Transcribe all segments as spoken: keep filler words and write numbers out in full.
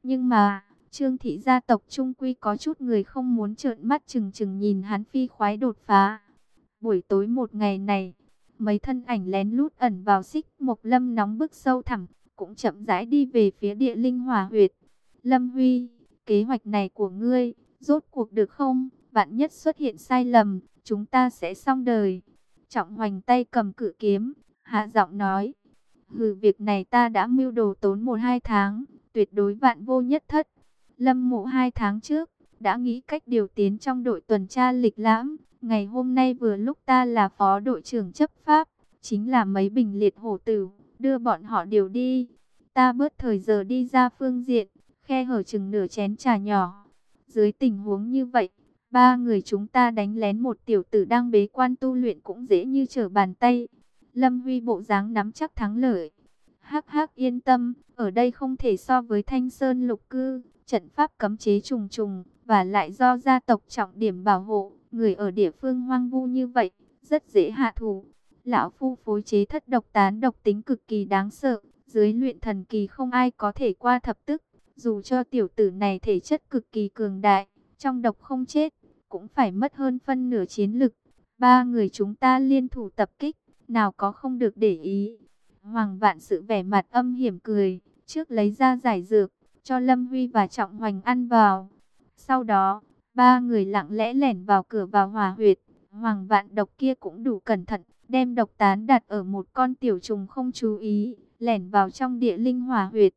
Nhưng mà, Trương thị gia tộc trung quy có chút người không muốn trợn mắt chừng chừng nhìn hắn phi khoái đột phá. Buổi tối một ngày này, mấy thân ảnh lén lút ẩn vào Xích Mộc Lâm nóng bức sâu thẳm, cũng chậm rãi đi về phía địa linh hỏa huyệt. Lâm Huy, kế hoạch này của ngươi, rốt cuộc được không? Vạn nhất xuất hiện sai lầm, chúng ta sẽ xong đời. Trọng Hoành tay cầm cự kiếm, hạ giọng nói. Hừ, việc này ta đã mưu đồ tốn một hai tháng, tuyệt đối vạn vô nhất thất. Lâm Mộ hai tháng trước, đã nghĩ cách điều tiến trong đội tuần tra lịch lãm. Ngày hôm nay vừa lúc ta là phó đội trưởng chấp pháp, chính là mấy bình liệt hổ tử, đưa bọn họ điều đi. Ta bớt thời giờ đi ra phương diện, khe hở chừng nửa chén trà nhỏ. Dưới tình huống như vậy, ba người chúng ta đánh lén một tiểu tử đang bế quan tu luyện cũng dễ như trở bàn tay. Lâm Huy bộ dáng nắm chắc thắng lợi. Hắc hắc, yên tâm, ở đây không thể so với Thanh Sơn lục cư, trận pháp cấm chế trùng trùng, và lại do gia tộc trọng điểm bảo hộ, người ở địa phương hoang vu như vậy, rất dễ hạ thủ. Lão phu phối chế thất độc tán độc tính cực kỳ đáng sợ, dưới luyện thần kỳ không ai có thể qua thập tức, dù cho tiểu tử này thể chất cực kỳ cường đại, trong độc không chết, cũng phải mất hơn phân nửa chiến lực. Ba người chúng ta liên thủ tập kích, nào có không được để ý. Hoàng Vạn Sự vẻ mặt âm hiểm cười, trước lấy ra giải dược, cho Lâm Huy và Trọng Hoành ăn vào. Sau đó, ba người lặng lẽ lẻn vào cửa vào hỏa huyệt. Hoàng Vạn Độc kia cũng đủ cẩn thận, đem độc tán đặt ở một con tiểu trùng không chú ý, lẻn vào trong địa linh hỏa huyệt.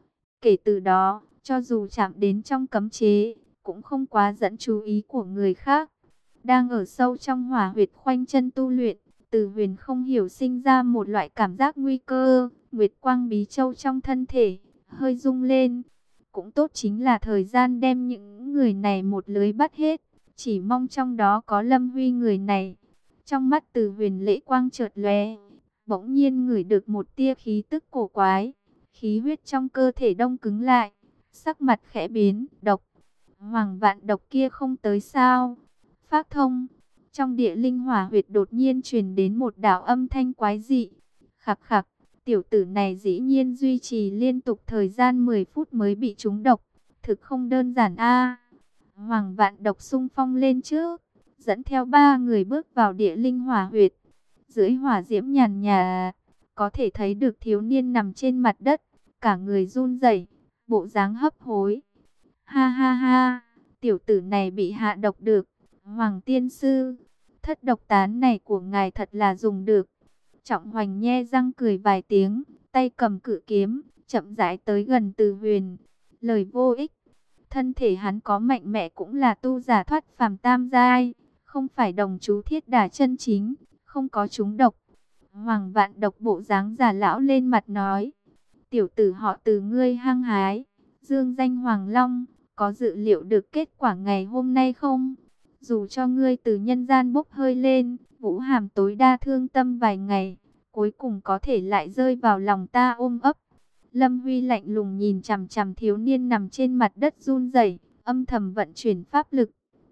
Kể từ đó, cho dù chạm đến trong cấm chế, cũng không quá dẫn chú ý của người khác. Đang ở sâu trong hỏa huyệt khoanh chân tu luyện, Từ Huyền không hiểu sinh ra một loại cảm giác nguy cơ. Nguyệt quang bí châu trong thân thể hơi rung lên. Cũng tốt, chính là thời gian đem những người này một lưới bắt hết. Chỉ mong trong đó có Lâm Huy người này. Trong mắt Từ Huyền lễ quang chợt lóe, bỗng nhiên ngửi được một tia khí tức cổ quái. Khí huyết trong cơ thể đông cứng lại, sắc mặt khẽ biến. Độc, Hoàng Vạn Độc kia không tới sao? Phác thông. Trong địa linh hỏa huyệt đột nhiên truyền đến một đạo âm thanh quái dị. Khặc khặc, tiểu tử này dĩ nhiên duy trì liên tục thời gian mười phút mới bị trúng độc. Thực không đơn giản a. Hoàng Vạn Độc xung phong lên trước, dẫn theo ba người bước vào địa linh hỏa huyệt. Dưới hỏa diễm nhàn nhà, có thể thấy được thiếu niên nằm trên mặt đất, cả người run rẩy, bộ dáng hấp hối. Ha ha ha, tiểu tử này bị hạ độc được. Hoàng tiên sư, thất độc tán này của ngài thật là dùng được. Trọng Hoành nhe răng cười vài tiếng, tay cầm cự kiếm, chậm rãi tới gần Từ Huyền. Lời vô ích, thân thể hắn có mạnh mẽ cũng là tu giả thoát phàm tam giai, không phải đồng chú thiết đả chân chính, không có trúng độc. Hoàng Vạn Độc bộ dáng già lão lên mặt nói, tiểu tử họ Từ ngươi hăng hái, dương danh Hoàng Long, có dự liệu được kết quả ngày hôm nay không? Dù cho ngươi từ nhân gian bốc hơi lên, Vũ Hàm tối đa thương tâm vài ngày, cuối cùng có thể lại rơi vào lòng ta ôm ấp. Lâm Huy lạnh lùng nhìn chằm chằm thiếu niên nằm trên mặt đất run rẩy, âm thầm vận chuyển pháp lực.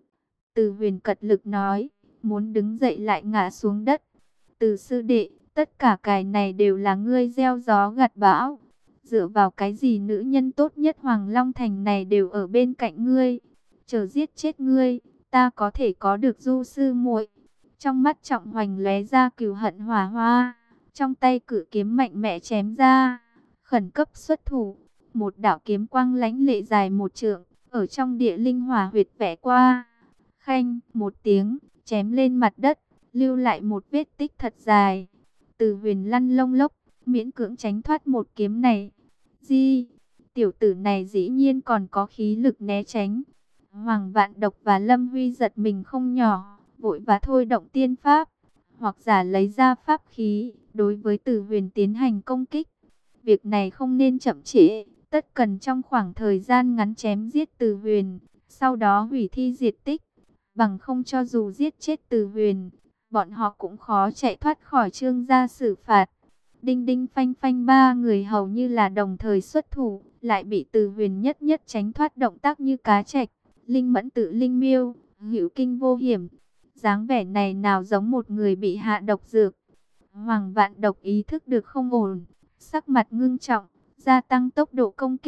Từ Huyền cật lực nói, muốn đứng dậy lại ngã xuống đất. Từ sư đệ, tất cả cái này đều là ngươi gieo gió gặt bão. Dựa vào cái gì nữ nhân tốt nhất Hoàng Long Thành này đều ở bên cạnh ngươi? Chờ giết chết ngươi, ta có thể có được Du sư muội. Trong mắt Trọng Hoành lóe ra cừu hận hỏa hoa, trong tay cự kiếm mạnh mẽ chém ra, khẩn cấp xuất thủ. Một đạo kiếm quang lãnh lệ dài một trượng, ở trong địa linh hỏa huyệt vẽ qua. Khanh, một tiếng, chém lên mặt đất, lưu lại một vết tích thật dài. Từ Huyền lăn lông lốc, miễn cưỡng tránh thoát một kiếm này. Di, tiểu tử này dĩ nhiên còn có khí lực né tránh. Hoàng Vạn Độc và Lâm Huy giật mình không nhỏ, vội và thôi động tiên pháp, hoặc giả lấy ra pháp khí, đối với Từ Huyền tiến hành công kích. Việc này không nên chậm trễ, tất cần trong khoảng thời gian ngắn chém giết Từ Huyền, sau đó hủy thi diệt tích. Bằng không cho dù giết chết Từ Huyền, bọn họ cũng khó chạy thoát khỏi Trương gia xử phạt. Đinh đinh phanh phanh, ba người hầu như là đồng thời xuất thủ, lại bị Từ Huyền nhất nhất tránh thoát, động tác như cá trạch, linh mẫn tự linh miêu, hữu kinh vô hiểm. Dáng vẻ này nào giống một người bị hạ độc dược. Hoàng Vạn Độc ý thức được không ổn, sắc mặt ngưng trọng, gia tăng tốc độ công kích,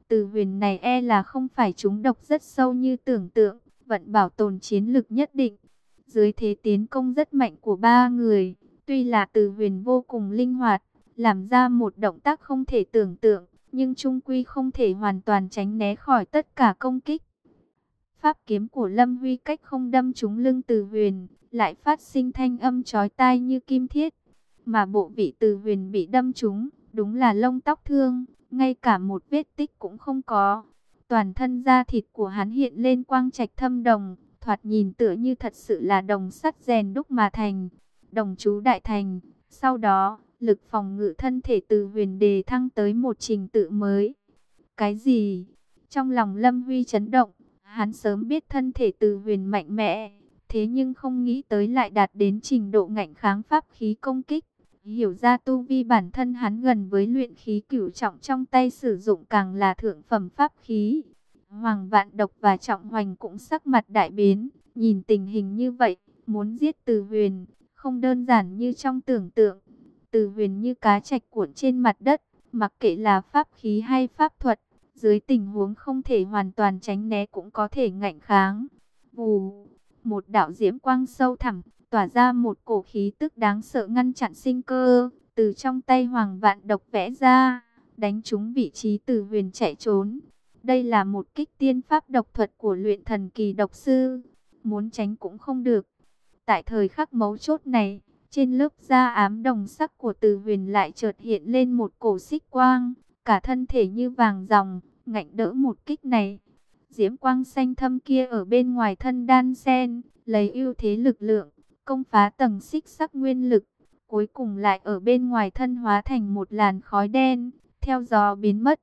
Từ Huyền này e là không phải trúng độc rất sâu như tưởng tượng, vẫn bảo tồn chiến lực nhất định. Dưới thế tiến công rất mạnh của ba người, tuy là Từ Huyền vô cùng linh hoạt, làm ra một động tác không thể tưởng tượng, nhưng chung quy không thể hoàn toàn tránh né khỏi tất cả công kích. Pháp kiếm của Lâm Huy cách không đâm trúng lưng Từ Huyền, lại phát sinh thanh âm chói tai như kim thiết. Mà bộ vị Từ Huyền bị đâm trúng, đúng là lông tóc thương, ngay cả một vết tích cũng không có. Toàn thân da thịt của hắn hiện lên quang trạch thâm đồng, thoạt nhìn tựa như thật sự là đồng sắt rèn đúc mà thành. Đồng chú đại thành, sau đó, lực phòng ngự thân thể Từ Huyền đề thăng tới một trình tự mới. Cái gì? Trong lòng Lâm Huy chấn động, hắn sớm biết thân thể Từ Huyền mạnh mẽ, thế nhưng không nghĩ tới lại đạt đến trình độ ngạnh kháng pháp khí công kích. Hiểu ra tu vi bản thân hắn gần với luyện khí cửu trọng, trong tay sử dụng càng là thượng phẩm pháp khí. Hoàng Vạn Độc và Trọng Hoành cũng sắc mặt đại biến, nhìn tình hình như vậy, muốn giết Từ Huyền, không đơn giản như trong tưởng tượng. Từ Huyền như cá trạch cuộn trên mặt đất, mặc kệ là pháp khí hay pháp thuật, dưới tình huống không thể hoàn toàn tránh né cũng có thể ngạnh kháng. Vù, một đạo diễm quang sâu thẳm, tỏa ra một cổ khí tức đáng sợ ngăn chặn sinh cơ, từ trong tay Hoàng Vạn Độc vẽ ra, đánh trúng vị trí Từ Huyền chạy trốn. Đây là một kích tiên pháp độc thuật của luyện thần kỳ độc sư, muốn tránh cũng không được. Tại thời khắc mấu chốt này, trên lớp da ám đồng sắc của Từ Huyền lại chợt hiện lên một cổ xích quang, cả thân thể như vàng ròng, ngạnh đỡ một kích này. Diễm quang xanh thâm kia ở bên ngoài thân đan sen, lấy ưu thế lực lượng, công phá tầng xích sắc nguyên lực, cuối cùng lại ở bên ngoài thân hóa thành một làn khói đen, theo gió biến mất.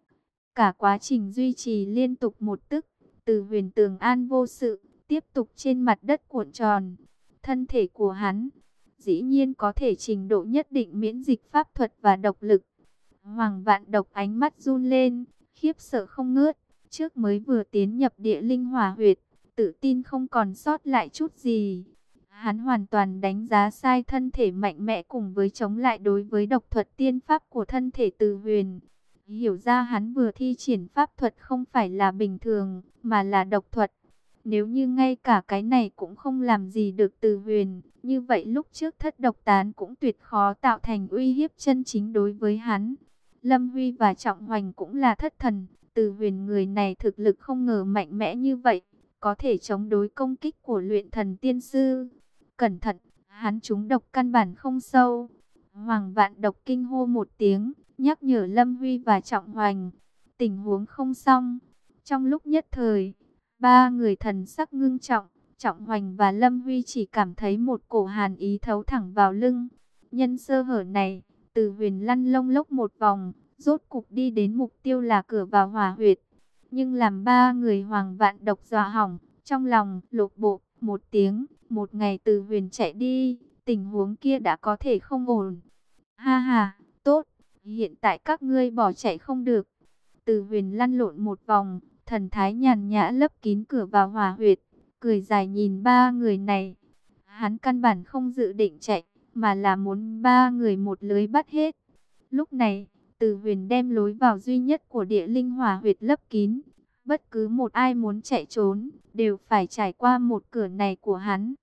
Cả quá trình duy trì liên tục một tức, Từ Huyền tường an vô sự, tiếp tục trên mặt đất cuộn tròn. Thân thể của hắn, dĩ nhiên có thể trình độ nhất định miễn dịch pháp thuật và độc lực. Hoàng Vạn Độc ánh mắt run lên, khiếp sợ không ngớt, trước mới vừa tiến nhập địa linh hỏa huyệt, tự tin không còn sót lại chút gì. Hắn hoàn toàn đánh giá sai thân thể mạnh mẽ cùng với chống lại đối với độc thuật tiên pháp của thân thể Từ Huyền. Hiểu ra hắn vừa thi triển pháp thuật không phải là bình thường, mà là độc thuật. Nếu như ngay cả cái này cũng không làm gì được Từ Huyền, như vậy lúc trước thất độc tán cũng tuyệt khó tạo thành uy hiếp chân chính đối với hắn. Lâm Huy và Trọng Hoành cũng là thất thần, Từ Huyền người này thực lực không ngờ mạnh mẽ như vậy, có thể chống đối công kích của luyện thần tiên sư. Cẩn thận, hắn trúng độc căn bản không sâu. Hoàng Vạn Độc kinh hô một tiếng, nhắc nhở Lâm Huy và Trọng Hoành. Tình huống không xong. Trong lúc nhất thời, ba người thần sắc ngưng trọng, Trọng Hoành và Lâm Huy chỉ cảm thấy một cổ hàn ý thấu thẳng vào lưng. Nhân sơ hở này, Từ Huyền lăn lông lốc một vòng, rốt cục đi đến mục tiêu là cửa vào hỏa huyệt. Nhưng làm ba người Hoàng Vạn Độc dọa hỏng, trong lòng lột bộ một tiếng, một ngày Từ Huyền chạy đi, tình huống kia đã có thể không ổn. Ha ha, tốt, hiện tại các ngươi bỏ chạy không được. Từ Huyền lăn lộn một vòng, thần thái nhàn nhã lấp kín cửa vào hỏa huyệt, cười dài nhìn ba người này. Hắn căn bản không dự định chạy, mà là muốn ba người một lưới bắt hết. Lúc này, Từ Huyền đem lối vào duy nhất của địa linh hỏa huyệt lấp kín. Bất cứ một ai muốn chạy trốn, đều phải trải qua một cửa này của hắn.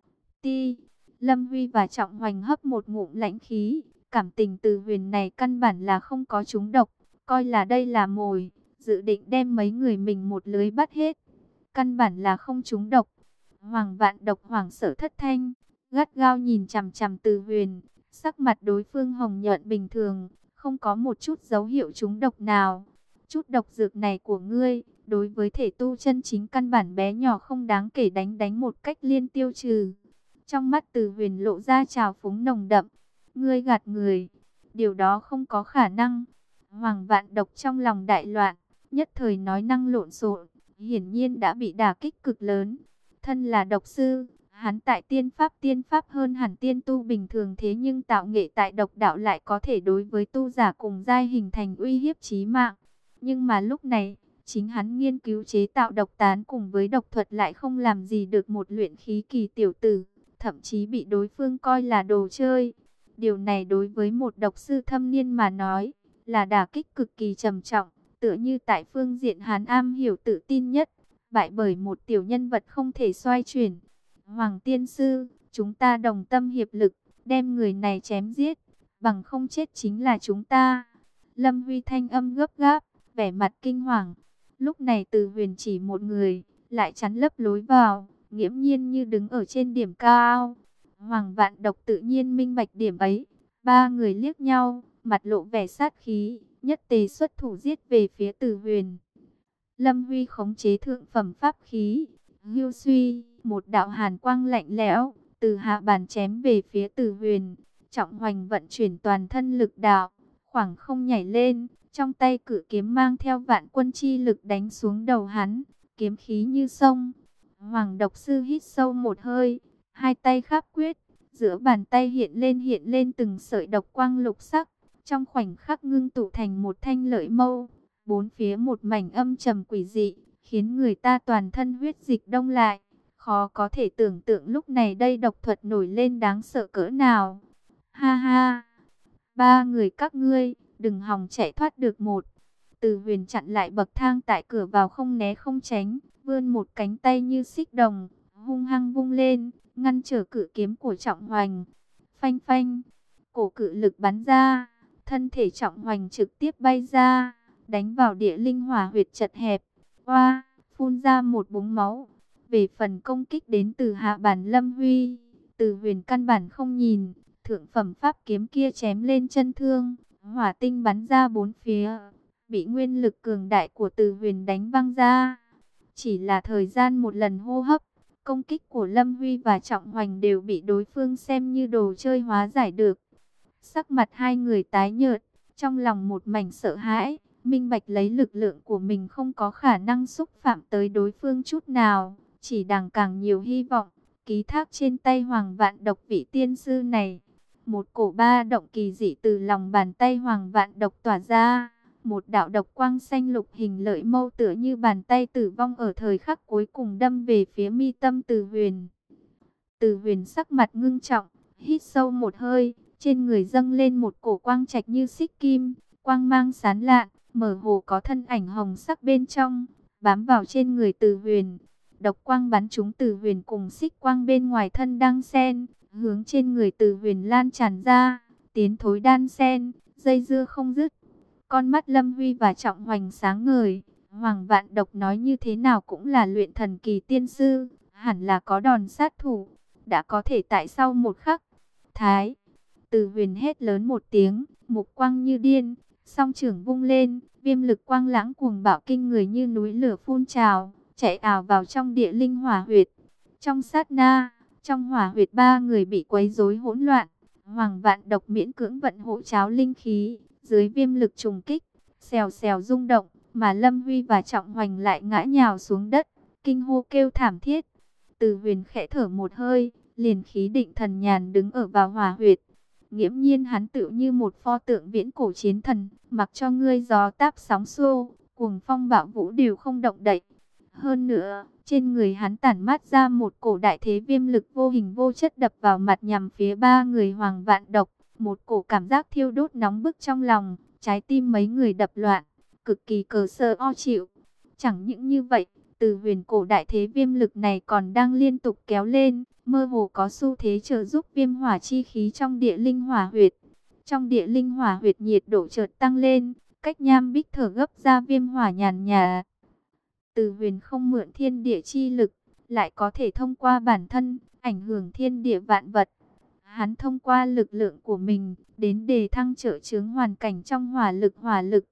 Ti, Lâm Huy và Trọng Hoành hấp một ngụm lãnh khí. Cảm tình Từ Huyền này căn bản là không có trúng độc, coi là đây là mồi, dự định đem mấy người mình một lưới bắt hết. Căn bản là không trúng độc. Hoàng Vạn Độc hoảng sợ thất thanh, gắt gao nhìn chằm chằm Từ Huyền, sắc mặt đối phương hồng nhuận bình thường, không có một chút dấu hiệu trúng độc nào. Chút độc dược này của ngươi, đối với thể tu chân chính căn bản bé nhỏ không đáng kể, đánh đánh một cách liên tiêu trừ. Trong mắt Từ Huyền lộ ra trào phúng nồng đậm. Ngươi gạt người, điều đó không có khả năng. Hoàng Vạn Độc trong lòng đại loạn, nhất thời nói năng lộn xộn, hiển nhiên đã bị đả kích cực lớn. Thân là độc sư, hắn tại tiên pháp tiên pháp hơn hẳn tiên tu bình thường, thế nhưng tạo nghệ tại độc đạo lại có thể đối với tu giả cùng giai hình thành uy hiếp chí mạng. Nhưng mà lúc này, chính hắn nghiên cứu chế tạo độc tán cùng với độc thuật lại không làm gì được một luyện khí kỳ tiểu tử, thậm chí bị đối phương coi là đồ chơi. Điều này đối với một độc sư thâm niên mà nói, là đả kích cực kỳ trầm trọng. tựa như tại phương diện hắn am hiểu tự tin nhất, bại bởi một tiểu nhân vật không thể xoay chuyển. Hoàng tiên sư, chúng ta đồng tâm hiệp lực, đem người này chém giết, bằng không chết chính là chúng ta. Lâm Huy thanh âm gấp gáp, vẻ mặt kinh hoàng. Lúc này Từ Huyền chỉ một người, lại chắn lấp lối vào, nghiễm nhiên như đứng ở trên điểm cao. Hoàng Vạn Độc tự nhiên minh bạch điểm ấy. Ba người liếc nhau, mặt lộ vẻ sát khí, nhất tề xuất thủ giết về phía Từ Huyền. Lâm Huy khống chế thượng phẩm pháp khí, hưu suy, một đạo hàn quang lạnh lẽo, từ hạ bàn chém về phía Từ Huyền. Trọng Hoành vận chuyển toàn thân lực đạo, khoảng không nhảy lên, trong tay cự kiếm mang theo vạn quân chi lực đánh xuống đầu hắn, kiếm khí như sông. Hoàng Độc Sư hít sâu một hơi, hai tay kháp quyết, giữa bàn tay hiện lên hiện lên từng sợi độc quang lục sắc, trong khoảnh khắc ngưng tụ thành một thanh lợi mâu. Bốn phía một mảnh âm trầm quỷ dị, khiến người ta toàn thân huyết dịch đông lại. Khó có thể tưởng tượng lúc này đây độc thuật nổi lên đáng sợ cỡ nào. Ha ha, ba người các ngươi, đừng hòng chạy thoát được một. Từ Huyền chặn lại bậc thang tại cửa vào không né không tránh, vươn một cánh tay như xích đồng, hung hăng vung lên, ngăn trở cự kiếm của Trọng Hoành. Phanh phanh, cổ cự lực bắn ra, thân thể Trọng Hoành trực tiếp bay ra, đánh vào địa linh hỏa huyệt chật hẹp. Oa, phun ra một búng máu. Về phần công kích đến từ hạ bản Lâm Huy, Từ Huyền căn bản không nhìn, thượng phẩm pháp kiếm kia chém lên chân thương, hỏa tinh bắn ra bốn phía, bị nguyên lực cường đại của Từ Huyền đánh văng ra. Chỉ là thời gian một lần hô hấp, công kích của Lâm Huy và Trọng Hoành đều bị đối phương xem như đồ chơi hóa giải được. Sắc mặt hai người tái nhợt, trong lòng một mảnh sợ hãi, minh bạch lấy lực lượng của mình không có khả năng xúc phạm tới đối phương chút nào, chỉ đằng càng nhiều hy vọng, ký thác trên tay Hoàng Vạn Độc vị tiên sư này. Một cổ ba động kỳ dị từ lòng bàn tay Hoàng Vạn Độc tỏa ra, một đạo độc quang xanh lục hình lợi mâu tựa như bàn tay tử vong ở thời khắc cuối cùng đâm về phía mi tâm Từ Huyền. Từ Huyền sắc mặt ngưng trọng, hít sâu một hơi, trên người dâng lên một cổ quang trạch như xích kim, quang mang sáng lạn, mơ hồ có thân ảnh hồng sắc bên trong, bám vào trên người Từ Huyền. Độc quang bắn trúng Từ Huyền cùng xích quang bên ngoài thân đan sen, hướng trên người Từ Huyền lan tràn ra, tiến thối đan sen, dây dưa không dứt. Con mắt Lâm Huy và Trọng Hoành sáng ngời, Hoàng Vạn Độc nói như thế nào cũng là luyện thần kỳ tiên sư, hẳn là có đòn sát thủ, đã có thể tại sau một khắc. Thái, Từ Huyền hét lớn một tiếng, mục quang như điên, song trưởng vung lên, viêm lực quang lãng cuồng bạo kinh người như núi lửa phun trào, chạy ào vào trong địa linh hỏa huyệt. Trong sát na, trong hỏa huyệt ba người bị quấy rối hỗn loạn, Hoàng Vạn Độc miễn cưỡng vận hộ cháo linh khí, dưới viêm lực trùng kích, xèo xèo rung động, mà Lâm Huy và Trọng Hoành lại ngã nhào xuống đất, kinh hô kêu thảm thiết. Từ Huyền khẽ thở một hơi, liền khí định thần nhàn đứng ở vào hỏa huyệt. Nghiễm nhiên hắn tựu như một pho tượng viễn cổ chiến thần, mặc cho ngươi gió táp sóng xô, cuồng phong bạo vũ đều không động đậy. Hơn nữa, trên người hắn tản mát ra một cổ đại thế viêm lực vô hình vô chất đập vào mặt nhằm phía ba người Hoàng Vạn Độc. Một cổ cảm giác thiêu đốt nóng bức trong lòng, trái tim mấy người đập loạn, cực kỳ cờ sơ o chịu. Chẳng những như vậy, Từ Huyền cổ đại thế viêm lực này còn đang liên tục kéo lên, mơ hồ có xu thế trợ giúp viêm hỏa chi khí trong địa linh hỏa huyệt. Trong địa linh hỏa huyệt nhiệt độ chợt tăng lên, cách nham bích thở gấp ra viêm hỏa nhàn nhạt. Từ Huyền không mượn thiên địa chi lực, lại có thể thông qua bản thân, ảnh hưởng thiên địa vạn vật. Hắn thông qua lực lượng của mình, đến đề thăng trợ chướng hoàn cảnh trong hỏa lực hỏa lực.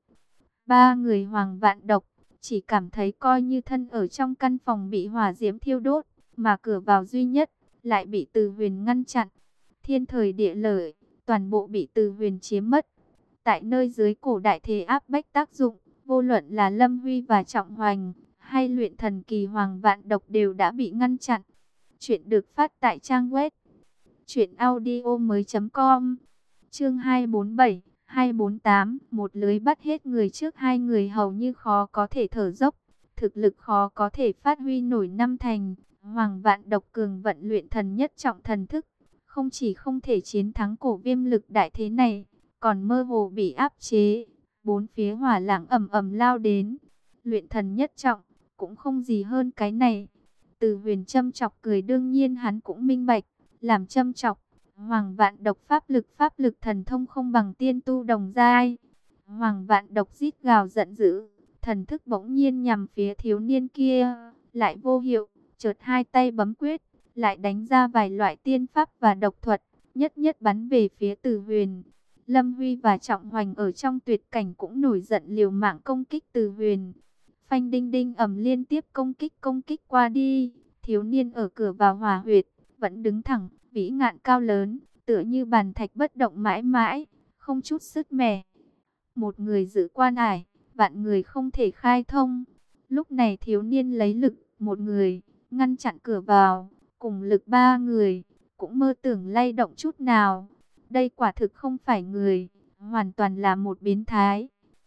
Ba người Hoàng Vạn Độc, chỉ cảm thấy coi như thân ở trong căn phòng bị hỏa diễm thiêu đốt, mà cửa vào duy nhất, lại bị Từ Huyền ngăn chặn. Thiên thời địa lợi, toàn bộ bị Từ Huyền chiếm mất. Tại nơi dưới cổ đại thế áp bách tác dụng, vô luận là Lâm Huy và Trọng Hoành, hay luyện thần kỳ Hoàng Vạn Độc đều đã bị ngăn chặn. Chuyện được phát tại trang web truyện audio mới chấm com. Chương hai bốn bảy, hai bốn tám, một lưới bắt hết người trước hai người hầu như khó có thể thở dốc, thực lực khó có thể phát huy nổi năm thành. Hoàng Vạn Độc cường vận luyện thần nhất trọng thần thức, không chỉ không thể chiến thắng cổ viêm lực đại thế này, còn mơ hồ bị áp chế. Bốn phía hỏa lãng ầm ầm lao đến. Luyện thần nhất trọng, cũng không gì hơn cái này. Từ Huyền châm chọc cười, đương nhiên hắn cũng minh bạch, làm châm chọc. Hoàng Vạn Độc pháp lực pháp lực thần thông không bằng tiên tu đồng giai. Hoàng Vạn Độc rít gào giận dữ, thần thức bỗng nhiên nhằm phía thiếu niên kia, lại vô hiệu, chợt hai tay bấm quyết, lại đánh ra vài loại tiên pháp và độc thuật, nhất nhất bắn về phía Từ Huyền. Lâm Huy và Trọng Hoành ở trong tuyệt cảnh cũng nổi giận liều mạng công kích Từ Huyền. Phanh đinh đinh ầm liên tiếp công kích công kích qua đi, thiếu niên ở cửa vào hỏa huyệt, vẫn đứng thẳng, vĩ ngạn cao lớn, tựa như bàn thạch bất động mãi mãi, không chút sứt mẻ. Một người giữ quan ải, vạn người không thể khai thông. Lúc này thiếu niên lấy lực một người, ngăn chặn cửa vào, cùng lực ba người, cũng mơ tưởng lay động chút nào. Đây quả thực không phải người, hoàn toàn là một biến thái.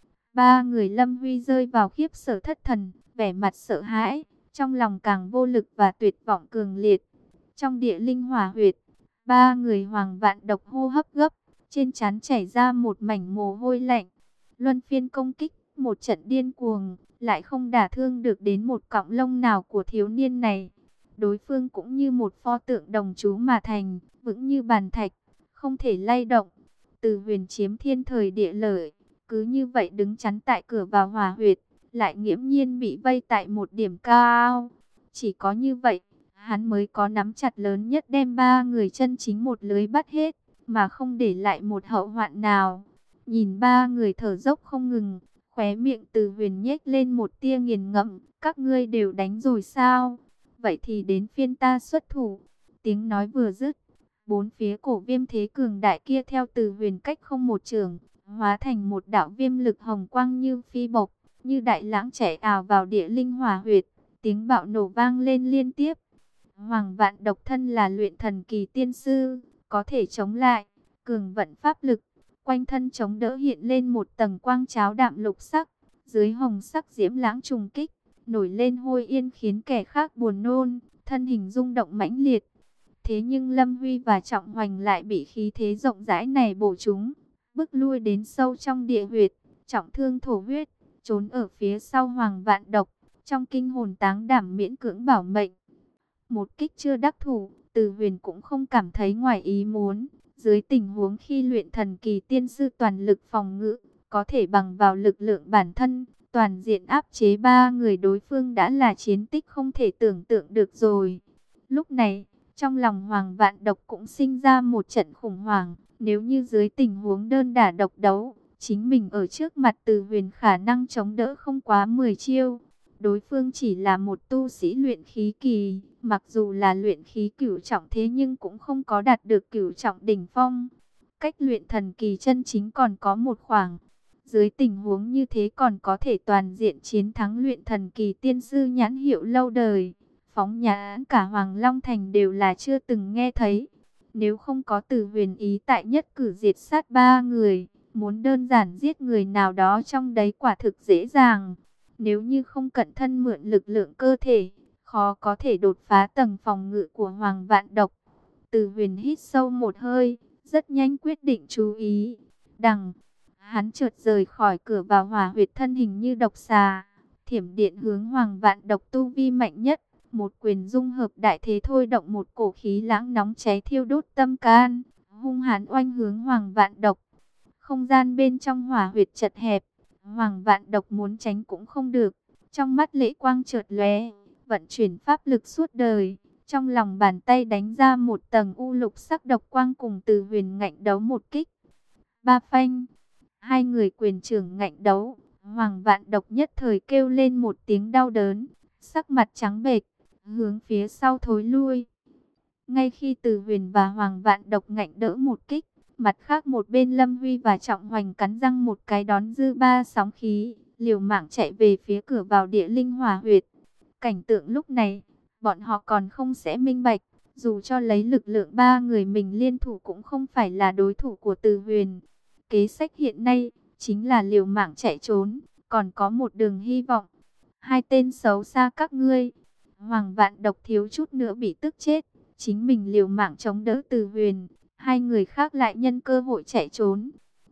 Ba người Lâm Huy rơi vào khiếp sợ thất thần, vẻ mặt sợ hãi, trong lòng càng vô lực và tuyệt vọng cường liệt. Trong địa linh hỏa huyệt, ba người Hoàng Vạn Độc hô hấp gấp, trên trán chảy ra một mảnh mồ hôi lạnh. Luân phiên công kích, một trận điên cuồng, lại không đả thương được đến một cọng lông nào của thiếu niên này. Đối phương cũng như một pho tượng đồng chú mà thành, vững như bàn thạch, không thể lay động. Từ Huyền chiếm thiên thời địa lợi, cứ như vậy đứng chắn tại cửa vào hỏa huyệt, lại nghiễm nhiên bị vây tại một điểm cao. Chỉ có như vậy, hắn mới có nắm chặt lớn nhất đem ba người chân chính một lưới bắt hết, mà không để lại một hậu hoạn nào. Nhìn ba người thở dốc không ngừng, khóe miệng Từ Huyền nhếch lên một tia nghiền ngẫm, các ngươi đều đánh rồi sao? Vậy thì đến phiên ta xuất thủ. Tiếng nói vừa dứt, bốn phía cổ viêm thế cường đại kia theo Từ Huyền cách không một trường, hóa thành một đạo viêm lực hồng quang như phi bộc, như đại lãng chảy ào vào địa linh hỏa huyệt, tiếng bạo nổ vang lên liên tiếp. Hoàng Vạn Độc thân là luyện thần kỳ tiên sư, có thể chống lại, cường vận pháp lực, quanh thân chống đỡ hiện lên một tầng quang cháo đạm lục sắc, dưới hồng sắc diễm lãng trùng kích, nổi lên hôi yên khiến kẻ khác buồn nôn, thân hình rung động mãnh liệt. Thế nhưng Lâm Huy và Trọng Hoành lại bị khí thế rộng rãi này bổ trúng, bước lui đến sâu trong địa huyệt, trọng thương thổ huyết, trốn ở phía sau Hoàng Vạn Độc, trong kinh hồn táng đảm miễn cưỡng bảo mệnh. Một kích chưa đắc thủ, Từ Huyền cũng không cảm thấy ngoài ý muốn. Dưới tình huống khi luyện thần kỳ tiên sư toàn lực phòng ngự, có thể bằng vào lực lượng bản thân, toàn diện áp chế ba người đối phương đã là chiến tích không thể tưởng tượng được rồi. Lúc này, trong lòng Hoàng Vạn Độc cũng sinh ra một trận khủng hoảng. Nếu như dưới tình huống đơn đả độc đấu, chính mình ở trước mặt Từ Huyền khả năng chống đỡ không quá mười chiêu. Đối phương chỉ là một tu sĩ luyện khí kỳ, mặc dù là luyện khí cửu trọng thế nhưng cũng không có đạt được cửu trọng đỉnh phong. Cách luyện thần kỳ chân chính còn có một khoảng. Dưới tình huống như thế còn có thể toàn diện chiến thắng luyện thần kỳ tiên sư nhãn hiệu lâu đời. Phóng nhãn cả Hoàng Long Thành đều là chưa từng nghe thấy. Nếu không có Từ Huyền ý tại nhất cử diệt sát ba người, muốn đơn giản giết người nào đó trong đấy quả thực dễ dàng. Nếu như không cẩn thân mượn lực lượng cơ thể, khó có thể đột phá tầng phòng ngự của Hoàng Vạn Độc. Từ Huyền hít sâu một hơi, rất nhanh quyết định chú ý. Đằng, hắn chợt rời khỏi cửa vào hỏa huyệt, thân hình như độc xà, thiểm điện hướng Hoàng Vạn Độc tu vi mạnh nhất. Một quyền dung hợp đại thế thôi động một cổ khí lãng nóng cháy thiêu đốt tâm can, hung hãn oanh hướng Hoàng Vạn Độc. Không gian bên trong hỏa huyệt chật hẹp, Hoàng Vạn Độc muốn tránh cũng không được. Trong mắt lễ quang chợt lóe, vận chuyển pháp lực suốt đời, trong lòng bàn tay đánh ra một tầng u lục sắc độc quang, cùng Từ Huyền ngạnh đấu một kích. Ba phanh, hai người quyền trưởng ngạnh đấu, Hoàng Vạn Độc nhất thời kêu lên một tiếng đau đớn, sắc mặt trắng bệch, hướng phía sau thối lui. Ngay khi Từ Huyền và Hoàng Vạn Độc ngạnh đỡ một kích, mặt khác một bên Lâm Huy và Trọng Hoành cắn răng một cái đón dư ba sóng khí, liều mạng chạy về phía cửa vào địa linh hỏa huyệt. Cảnh tượng lúc này, bọn họ còn không sẽ minh bạch, dù cho lấy lực lượng ba người mình liên thủ cũng không phải là đối thủ của Từ Huyền. Kế sách hiện nay chính là liều mạng chạy trốn, còn có một đường hy vọng. Hai tên xấu xa các ngươi. Hoàng Vạn Độc thiếu chút nữa bị tức chết, chính mình liều mạng chống đỡ Từ Huyền, hai người khác lại nhân cơ hội chạy trốn.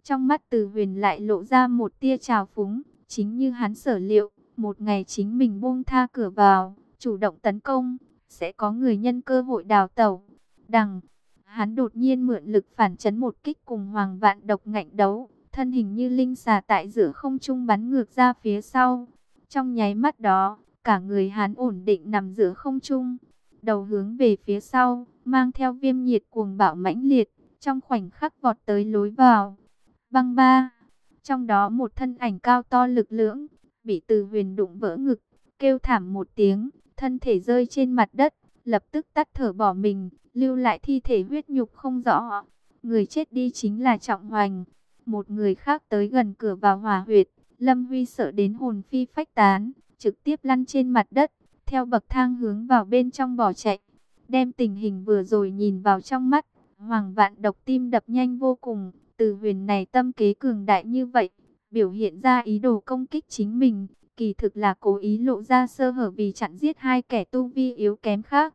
Trong mắt Từ Huyền lại lộ ra một tia trào phúng, chính như hắn sở liệu, một ngày chính mình buông tha cửa vào, chủ động tấn công, sẽ có người nhân cơ hội đào tẩu. Đằng, hắn đột nhiên mượn lực phản chấn một kích cùng Hoàng Vạn Độc ngạnh đấu, thân hình như linh xà tại giữa không trung bắn ngược ra phía sau. Trong nháy mắt đó, cả người hắn ổn định nằm giữa không trung, đầu hướng về phía sau, mang theo viêm nhiệt cuồng bạo mãnh liệt, trong khoảnh khắc vọt tới lối vào. Băng ba, trong đó một thân ảnh cao to lực lưỡng, bị Từ Huyền đụng vỡ ngực, kêu thảm một tiếng, thân thể rơi trên mặt đất, lập tức tắt thở bỏ mình, lưu lại thi thể huyết nhục không rõ. Người chết đi chính là Trọng Hoành. Một người khác tới gần cửa vào hỏa huyệt, Lâm Huy sợ đến hồn phi phách tán, trực tiếp lăn trên mặt đất, theo bậc thang hướng vào bên trong bỏ chạy. Đem tình hình vừa rồi nhìn vào trong mắt, Hoàng Vạn Độc tim đập nhanh vô cùng. Từ Huyền này tâm kế cường đại như vậy, biểu hiện ra ý đồ công kích chính mình, kỳ thực là cố ý lộ ra sơ hở vì chặn giết hai kẻ tu vi yếu kém khác.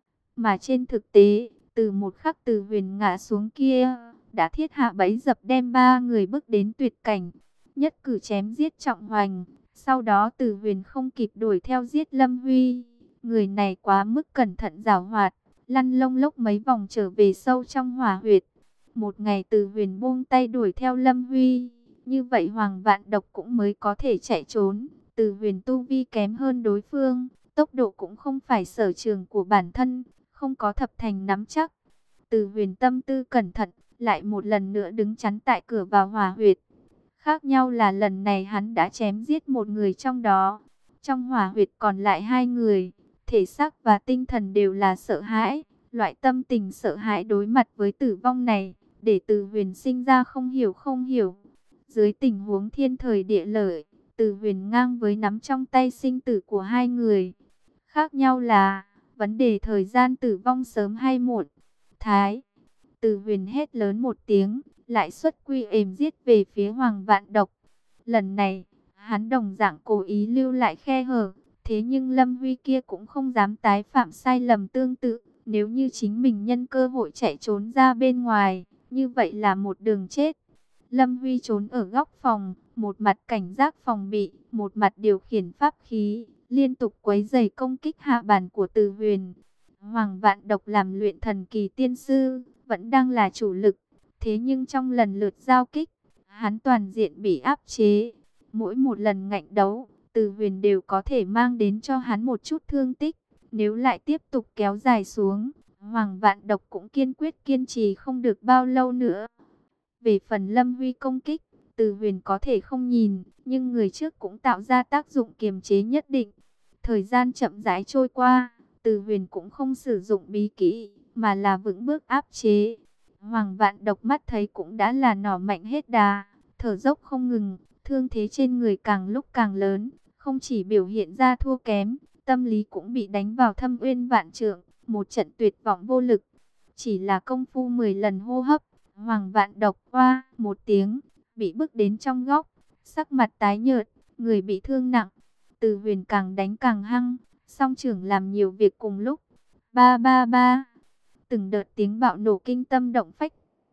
Mà trên thực tế, từ một khắc Từ Huyền ngã xuống kia, đã thiết hạ bẫy dập đem ba người bước đến tuyệt cảnh, nhất cử chém giết Trọng Hoành. Sau đó Từ Huyền không kịp đuổi theo giết Lâm Huy, người này quá mức cẩn thận giảo hoạt, lăn lông lốc mấy vòng trở về sâu trong hỏa huyệt. Một ngày Từ Huyền buông tay đuổi theo Lâm Huy, như vậy Hoàng Vạn Độc cũng mới có thể chạy trốn. Từ Huyền tu vi kém hơn đối phương, tốc độ cũng không phải sở trường của bản thân, không có thập thành nắm chắc. Từ Huyền tâm tư cẩn thận, lại một lần nữa đứng chắn tại cửa vào hỏa huyệt. Khác nhau là lần này hắn đã chém giết một người trong đó. Trong hỏa huyệt còn lại hai người, thể xác và tinh thần đều là sợ hãi. Loại tâm tình sợ hãi đối mặt với tử vong này, để Từ Huyền sinh ra không hiểu không hiểu. Dưới tình huống thiên thời địa lợi, Từ Huyền ngang với nắm trong tay sinh tử của hai người. Khác nhau là vấn đề thời gian tử vong sớm hay muộn. Thái, Từ Huyền hét lớn một tiếng, lại xuất quy ềm giết về phía Hoàng Vạn Độc. Lần này, hắn đồng dạng cố ý lưu lại khe hở, thế nhưng Lâm Huy kia cũng không dám tái phạm sai lầm tương tự. Nếu như chính mình nhân cơ hội chạy trốn ra bên ngoài, như vậy là một đường chết. Lâm Huy trốn ở góc phòng, một mặt cảnh giác phòng bị, một mặt điều khiển pháp khí, liên tục quấy rầy công kích hạ bản của Từ Huyền. Hoàng Vạn Độc làm luyện thần kỳ tiên sư, vẫn đang là chủ lực. Thế nhưng trong lần lượt giao kích, hắn toàn diện bị áp chế. Mỗi một lần ngạnh đấu, Từ Huyền đều có thể mang đến cho hắn một chút thương tích. Nếu lại tiếp tục kéo dài xuống, Hoàng Vạn Độc cũng kiên quyết kiên trì không được bao lâu nữa. Về phần Lâm Huy công kích, Từ Huyền có thể không nhìn, nhưng người trước cũng tạo ra tác dụng kiềm chế nhất định. Thời gian chậm rãi trôi qua, Từ Huyền cũng không sử dụng bí kỹ, mà là vững bước áp chế. Hoàng Vạn Độc mắt thấy cũng đã là nỏ mạnh hết đà, thở dốc không ngừng, thương thế trên người càng lúc càng lớn, không chỉ biểu hiện ra thua kém, tâm lý cũng bị đánh vào thâm uyên vạn trượng, một trận tuyệt vọng vô lực. Chỉ là công phu mười lần hô hấp, Hoàng Vạn Độc oa một tiếng, bị bước đến trong góc, sắc mặt tái nhợt, người bị thương nặng. Từ Huyền càng đánh càng hăng, song trưởng làm nhiều việc cùng lúc. Ba ba ba, từng đợt tiếng bạo nổ kinh tâm động phách.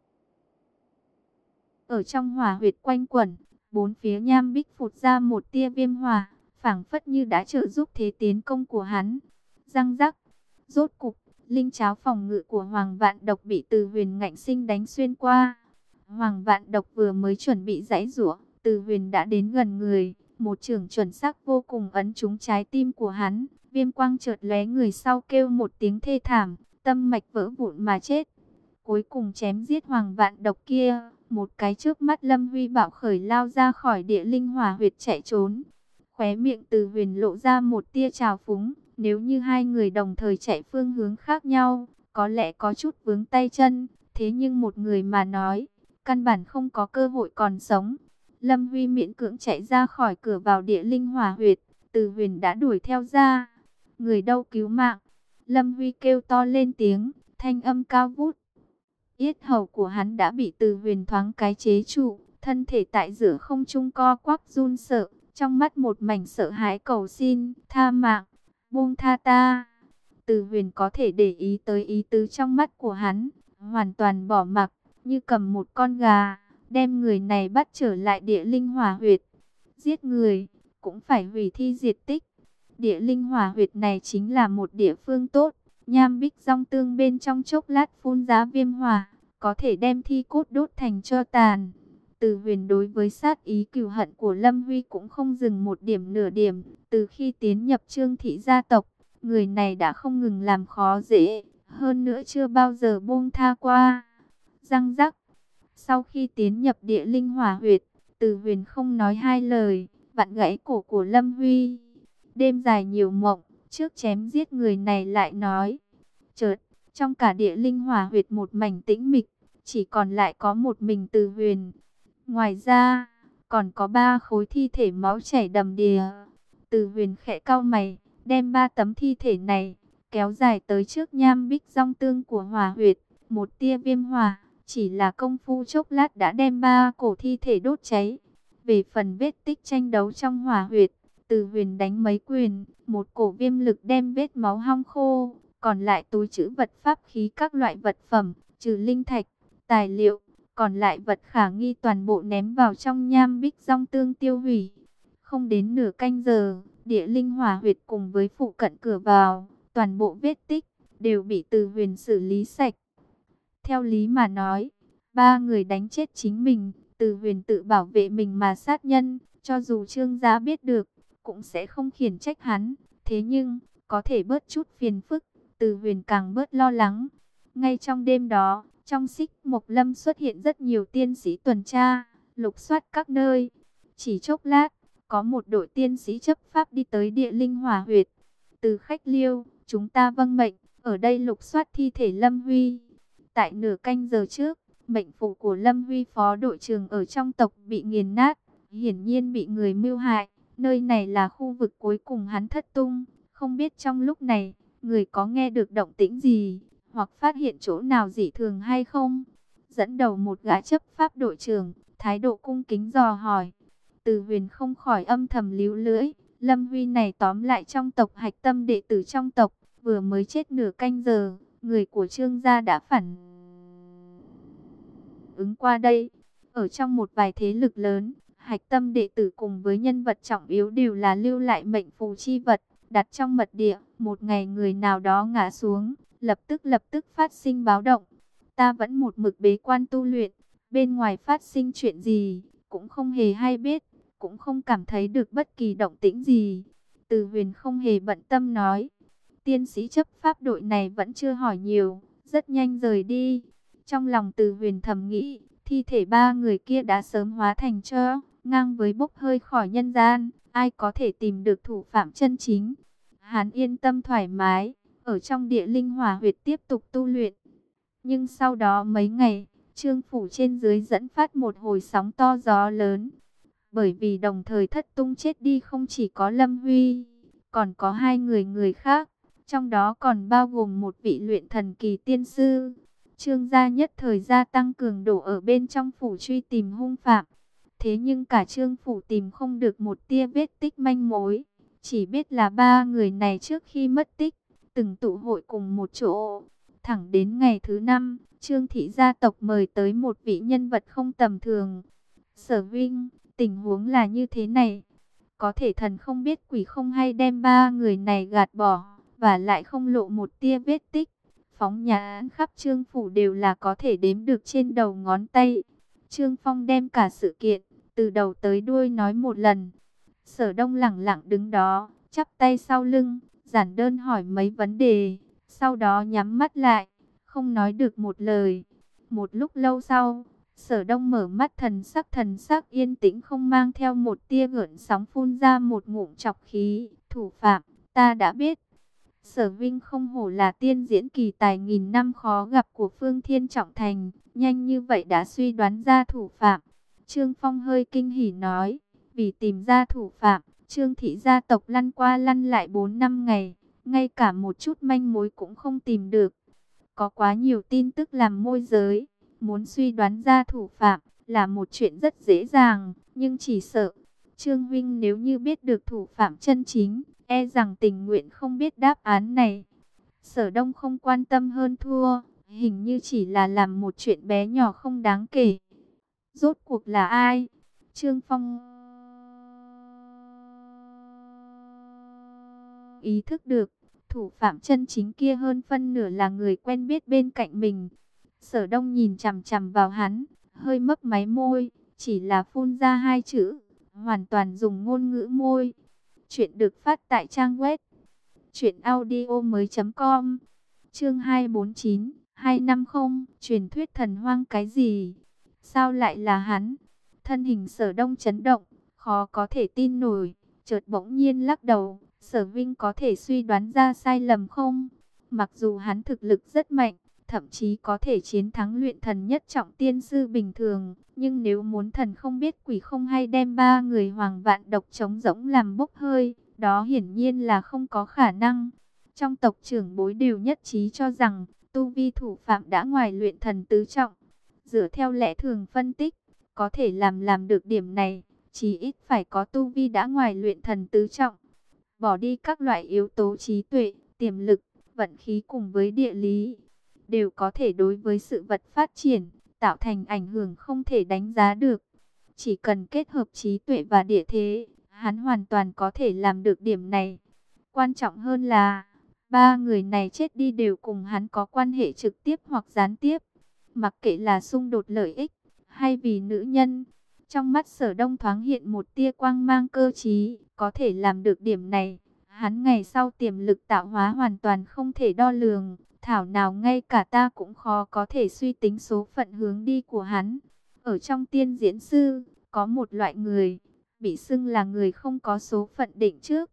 Ở trong hỏa huyệt quanh quẩn, bốn phía nham bích phụt ra một tia viêm hỏa, phảng phất như đã trợ giúp thế tiến công của hắn. Răng rắc, rốt cục, linh cháo phòng ngự của Hoàng Vạn Độc bị Từ Huyền ngạnh sinh đánh xuyên qua. Hoàng Vạn Độc vừa mới chuẩn bị giãy giụa, Từ Huyền đã đến gần người, một chưởng chuẩn xác vô cùng ấn trúng trái tim của hắn. Viêm quang chợt lóe, người sau kêu một tiếng thê thảm, tâm mạch vỡ vụn mà chết. Cuối cùng chém giết Hoàng Vạn Độc kia, một cái trước mắt Lâm Huy bạo khởi lao ra khỏi địa linh hỏa huyệt chạy trốn. Khóe miệng Từ Huyền lộ ra một tia trào phúng, nếu như hai người đồng thời chạy phương hướng khác nhau, có lẽ có chút vướng tay chân, thế nhưng một người mà nói, căn bản không có cơ hội còn sống. Lâm Huy miễn cưỡng chạy ra khỏi cửa vào địa linh hỏa huyệt, Từ Huyền đã đuổi theo ra. Người đâu cứu mạng? Lâm Huy kêu to lên tiếng, thanh âm cao vút. Yết hầu của hắn đã bị Từ Huyền thoáng cái chế trụ, thân thể tại giữa không trung co quắp run sợ, trong mắt một mảnh sợ hãi cầu xin, tha mạng, buông tha ta. Từ Huyền có thể để ý tới ý tứ trong mắt của hắn, hoàn toàn bỏ mặc, như cầm một con gà, đem người này bắt trở lại địa linh hỏa huyệt. Giết người, cũng phải hủy thi diệt tích. Địa linh hỏa huyệt này chính là một địa phương tốt. Nham bích rong tương bên trong chốc lát phun ra viêm hỏa, có thể đem thi cốt đốt thành tro tàn. Từ Huyền đối với sát ý cừu hận của Lâm Huy cũng không dừng một điểm nửa điểm. Từ khi tiến nhập Trương thị gia tộc, người này đã không ngừng làm khó dễ, hơn nữa chưa bao giờ buông tha qua. Răng rắc, sau khi tiến nhập địa linh hỏa huyệt, Từ Huyền không nói hai lời, vặn gãy cổ của Lâm Huy. Đêm dài nhiều mộng, trước chém giết người này lại nói. Chợt, trong cả địa linh hỏa huyệt một mảnh tĩnh mịch, chỉ còn lại có một mình Từ Huyền. Ngoài ra, còn có ba khối thi thể máu chảy đầm đìa. Từ Huyền khẽ cau mày, đem ba tấm thi thể này kéo dài tới trước nham bích rong tương của hỏa huyệt. Một tia viêm hỏa, chỉ là công phu chốc lát đã đem ba cổ thi thể đốt cháy. Về phần vết tích tranh đấu trong hỏa huyệt, Từ Huyền đánh mấy quyền, một cổ viêm lực đem vết máu hong khô. Còn lại túi trữ vật pháp khí các loại vật phẩm, trừ linh thạch, tài liệu, còn lại vật khả nghi toàn bộ ném vào trong nham bích rong tương tiêu hủy. Không đến nửa canh giờ, địa linh hỏa huyệt cùng với phụ cận cửa vào, toàn bộ vết tích đều bị Từ Huyền xử lý sạch. Theo lý mà nói, ba người đánh chết chính mình, Từ Huyền tự bảo vệ mình mà sát nhân, cho dù Trương gia biết được, cũng sẽ không khiển trách hắn. Thế nhưng, có thể bớt chút phiền phức, Từ Huyền càng bớt lo lắng. Ngay trong đêm đó, trong Xích Mộc Lâm xuất hiện rất nhiều tiên sĩ tuần tra, lục soát các nơi. Chỉ chốc lát, có một đội tiên sĩ chấp pháp đi tới địa linh hỏa huyệt. Từ Khách Liêu, chúng ta vâng mệnh, ở đây lục soát thi thể Lâm Huy. Tại nửa canh giờ trước, mệnh phủ của Lâm Huy phó đội trưởng ở trong tộc bị nghiền nát, hiển nhiên bị người mưu hại. Nơi này là khu vực cuối cùng hắn thất tung, không biết trong lúc này, người có nghe được động tĩnh gì, hoặc phát hiện chỗ nào dị thường hay không? Dẫn đầu một gã chấp pháp đội trưởng, thái độ cung kính dò hỏi. Từ Huyền không khỏi âm thầm líu lưỡi, Lâm Huy này tóm lại trong tộc hạch tâm đệ tử trong tộc, vừa mới chết nửa canh giờ, người của Trương gia đã phản ứng qua đây. Ở trong một vài thế lực lớn, hạch tâm đệ tử cùng với nhân vật trọng yếu đều là lưu lại mệnh phù chi vật, đặt trong mật địa. Một ngày người nào đó ngã xuống, lập tức lập tức phát sinh báo động. Ta vẫn một mực bế quan tu luyện, bên ngoài phát sinh chuyện gì, cũng không hề hay biết, cũng không cảm thấy được bất kỳ động tĩnh gì. Từ Huyền không hề bận tâm nói. Tiên sĩ chấp pháp đội này vẫn chưa hỏi nhiều, rất nhanh rời đi. Trong lòng Từ Huyền thầm nghĩ, thi thể ba người kia đã sớm hóa thành tro, ngang với bốc hơi khỏi nhân gian, ai có thể tìm được thủ phạm chân chính. Hắn yên tâm thoải mái, ở trong địa linh hỏa huyệt tiếp tục tu luyện. Nhưng sau đó mấy ngày, Trương phủ trên dưới dẫn phát một hồi sóng to gió lớn. Bởi vì đồng thời thất tung chết đi không chỉ có Lâm Huy, còn có hai người người khác, trong đó còn bao gồm một vị luyện thần kỳ tiên sư. Trương gia nhất thời gia tăng cường độ ở bên trong phủ truy tìm hung phạm. Thế nhưng cả Trương phủ tìm không được một tia vết tích manh mối. Chỉ biết là ba người này trước khi mất tích, từng tụ hội cùng một chỗ. Thẳng đến ngày thứ năm, Trương thị gia tộc mời tới một vị nhân vật không tầm thường. Sở Vinh, tình huống là như thế này. Có thể thần không biết quỷ không hay đem ba người này gạt bỏ, và lại không lộ một tia vết tích. Phóng nhãn khắp Trương phủ đều là có thể đếm được trên đầu ngón tay. Trương Phong đem cả sự kiện, từ đầu tới đuôi nói một lần. Sở Đông lẳng lặng đứng đó, chắp tay sau lưng, giản đơn hỏi mấy vấn đề, sau đó nhắm mắt lại, không nói được một lời. Một lúc lâu sau, Sở Đông mở mắt, thần sắc thần sắc yên tĩnh không mang theo một tia gợn sóng, phun ra một ngụm trọc khí. Thủ phạm, ta đã biết. Sở Vinh không hổ là tiên diễn kỳ tài nghìn năm khó gặp của Phương Thiên Trọng Thành, nhanh như vậy đã suy đoán ra thủ phạm. Trương Phong hơi kinh hỉ nói, vì tìm ra thủ phạm, Trương thị gia tộc lăn qua lăn lại bốn năm ngày, ngay cả một chút manh mối cũng không tìm được. Có quá nhiều tin tức làm môi giới, muốn suy đoán ra thủ phạm là một chuyện rất dễ dàng, nhưng chỉ sợ Trương Vinh nếu như biết được thủ phạm chân chính, e rằng tình nguyện không biết đáp án này. Sở Đông không quan tâm hơn thua, hình như chỉ là làm một chuyện bé nhỏ không đáng kể. Rốt cuộc là ai? Trương Phong ý thức được, thủ phạm chân chính kia hơn phân nửa là người quen biết bên cạnh mình. Sở Đông nhìn chằm chằm vào hắn, hơi mấp máy môi, chỉ là phun ra hai chữ, hoàn toàn dùng ngôn ngữ môi. Chuyện được phát tại trang web truyện audio mới chấm com. Chương hai bốn chín, hai năm không, truyền thuyết thần hoang cái gì? Sao lại là hắn? Thân hình Sở Đông chấn động, khó có thể tin nổi, chợt bỗng nhiên lắc đầu. Sở Vinh có thể suy đoán ra sai lầm không? Mặc dù hắn thực lực rất mạnh, thậm chí có thể chiến thắng luyện thần nhất trọng tiên sư bình thường, nhưng nếu muốn thần không biết quỷ không hay đem ba người Hoàng Vạn Độc trống rỗng làm bốc hơi, đó hiển nhiên là không có khả năng. Trong tộc trưởng bối đều nhất trí cho rằng tu vi thủ phạm đã ngoài luyện thần tứ trọng. Dựa theo lẽ thường phân tích, có thể làm làm được điểm này, chí ít phải có tu vi đã ngoài luyện thần tứ trọng. Bỏ đi các loại yếu tố trí tuệ, tiềm lực, vận khí cùng với địa lý, đều có thể đối với sự vật phát triển, tạo thành ảnh hưởng không thể đánh giá được. Chỉ cần kết hợp trí tuệ và địa thế, hắn hoàn toàn có thể làm được điểm này. Quan trọng hơn là, ba người này chết đi đều cùng hắn có quan hệ trực tiếp hoặc gián tiếp. Mặc kệ là xung đột lợi ích, hay vì nữ nhân. Trong mắt Sở Đông thoáng hiện một tia quang mang cơ trí, có thể làm được điểm này. Hắn ngày sau tiềm lực tạo hóa hoàn toàn không thể đo lường. Thảo nào ngay cả ta cũng khó có thể suy tính số phận hướng đi của hắn. Ở trong tiên diễn sư, có một loại người, bị xưng là người không có số phận định trước.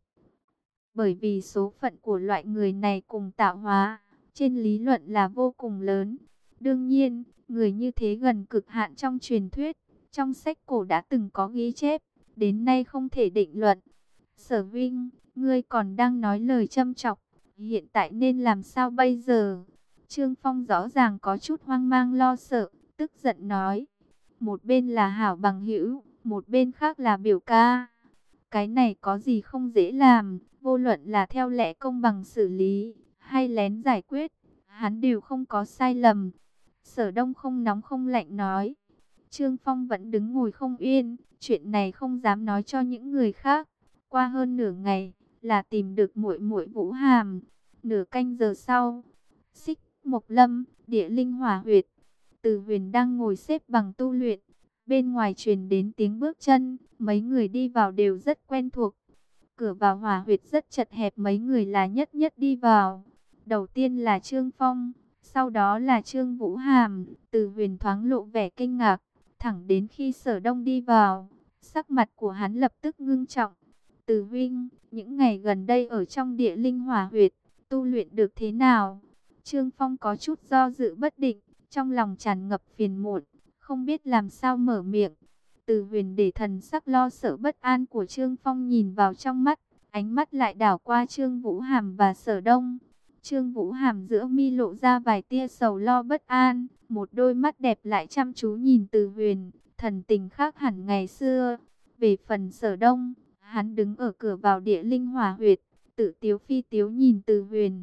Bởi vì số phận của loại người này cùng tạo hóa, trên lý luận là vô cùng lớn. Đương nhiên, người như thế gần cực hạn trong truyền thuyết, trong sách cổ đã từng có ghi chép, đến nay không thể định luận. Sở Vinh, ngươi còn đang nói lời châm chọc, hiện tại nên làm sao bây giờ? Trương Phong rõ ràng có chút hoang mang lo sợ, tức giận nói. Một bên là hảo bằng hữu, một bên khác là biểu ca. Cái này có gì không dễ làm, vô luận là theo lẽ công bằng xử lý, hay lén giải quyết, hắn đều không có sai lầm. Sở Đông không nóng không lạnh nói. Trương Phong vẫn đứng ngồi không yên, chuyện này không dám nói cho những người khác. Qua hơn nửa ngày, là tìm được muội muội Vũ Hàm. Nửa canh giờ sau, Xích Mộc Lâm, Địa Linh Hỏa Huyệt, Từ Huyền đang ngồi xếp bằng tu luyện. Bên ngoài truyền đến tiếng bước chân, mấy người đi vào đều rất quen thuộc. Cửa vào hỏa huyệt rất chật hẹp, mấy người là nhất nhất đi vào. Đầu tiên là Trương Phong, sau đó là Trương Vũ Hàm. Từ Huyền thoáng lộ vẻ kinh ngạc, thẳng đến khi Sở Đông đi vào, sắc mặt của hắn lập tức ngưng trọng. Từ huynh, những ngày gần đây ở trong Địa Linh Hỏa Huyệt, tu luyện được thế nào? Trương Phong có chút do dự bất định, trong lòng tràn ngập phiền muộn, không biết làm sao mở miệng. Từ Huyền để thần sắc lo sợ bất an của Trương Phong nhìn vào trong mắt, ánh mắt lại đảo qua Trương Vũ Hàm và Sở Đông. Trương Vũ Hàm giữa mi lộ ra vài tia sầu lo bất an, một đôi mắt đẹp lại chăm chú nhìn Từ Huyền, thần tình khác hẳn ngày xưa. Về phần Sở Đông, hắn đứng ở cửa vào Địa Linh Hỏa Huyệt, tự tiếu phi tiếu nhìn Từ Huyền.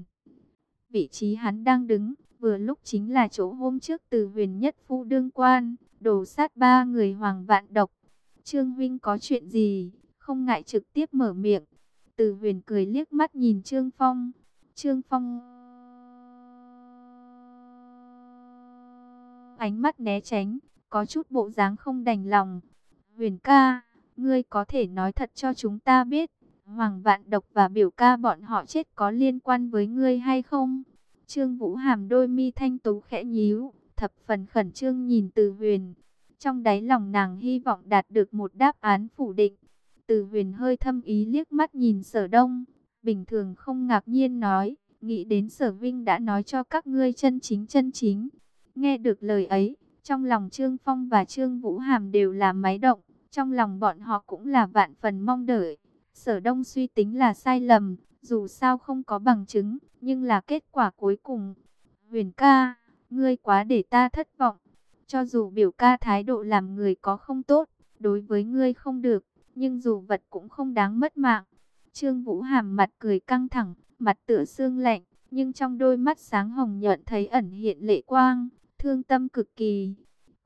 Vị trí hắn đang đứng, vừa lúc chính là chỗ hôm trước Từ Huyền nhất phu đương quan, đổ sát ba người Hoàng Vạn Độc. Trương huynh có chuyện gì, không ngại trực tiếp mở miệng. Từ Huyền cười liếc mắt nhìn Trương Phong. Trương Phong ánh mắt né tránh, có chút bộ dáng không đành lòng. Huyền ca, ngươi có thể nói thật cho chúng ta biết, Hoàng Vạn Độc và biểu ca bọn họ chết có liên quan với ngươi hay không? Trương Vũ Hàm đôi mi thanh tú khẽ nhíu, thập phần khẩn trương nhìn Từ Huyền. Trong đáy lòng nàng hy vọng đạt được một đáp án phủ định. Từ Huyền hơi thâm ý liếc mắt nhìn Sở Đông, bình thường không ngạc nhiên nói, nghĩ đến Sở Vinh đã nói cho các ngươi chân chính chân chính. Nghe được lời ấy, trong lòng Trương Phong và Trương Vũ Hàm đều là máy động, trong lòng bọn họ cũng là vạn phần mong đợi. Sở Đông suy tính là sai lầm, dù sao không có bằng chứng, nhưng là kết quả cuối cùng. Huyền ca, ngươi quá để ta thất vọng. Cho dù biểu ca thái độ làm người có không tốt, đối với ngươi không được, nhưng dù vật cũng không đáng mất mạng. Trương Vũ Hàm mặt cười căng thẳng, mặt tựa xương lạnh, nhưng trong đôi mắt sáng hồng nhuận thấy ẩn hiện lệ quang, thương tâm cực kỳ.